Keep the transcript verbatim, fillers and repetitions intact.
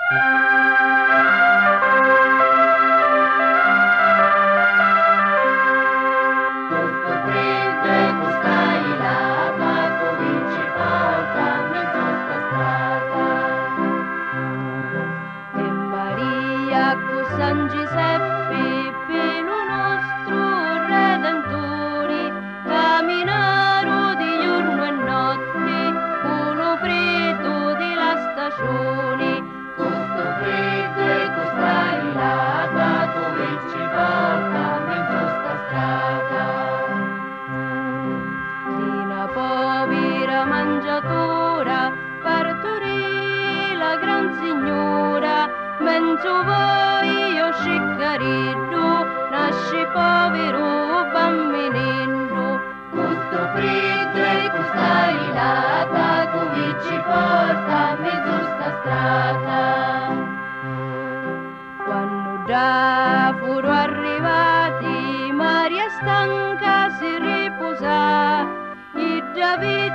San Giuseppe, pelo nostro redentore, camminaro di giorno e notte, con lo freddo della stagione. Questo freddo e questa ilata, dove ci porta mezzo sta strada. Di una povera mangiatora, partorì la gran signora, mezzo voi io sciccaritto, nasce povero bambinetto. Questo freddo e questa ilata, dove ci porta mezzo sta strada. Quando già furono arrivati, Maria stanca si riposa, e già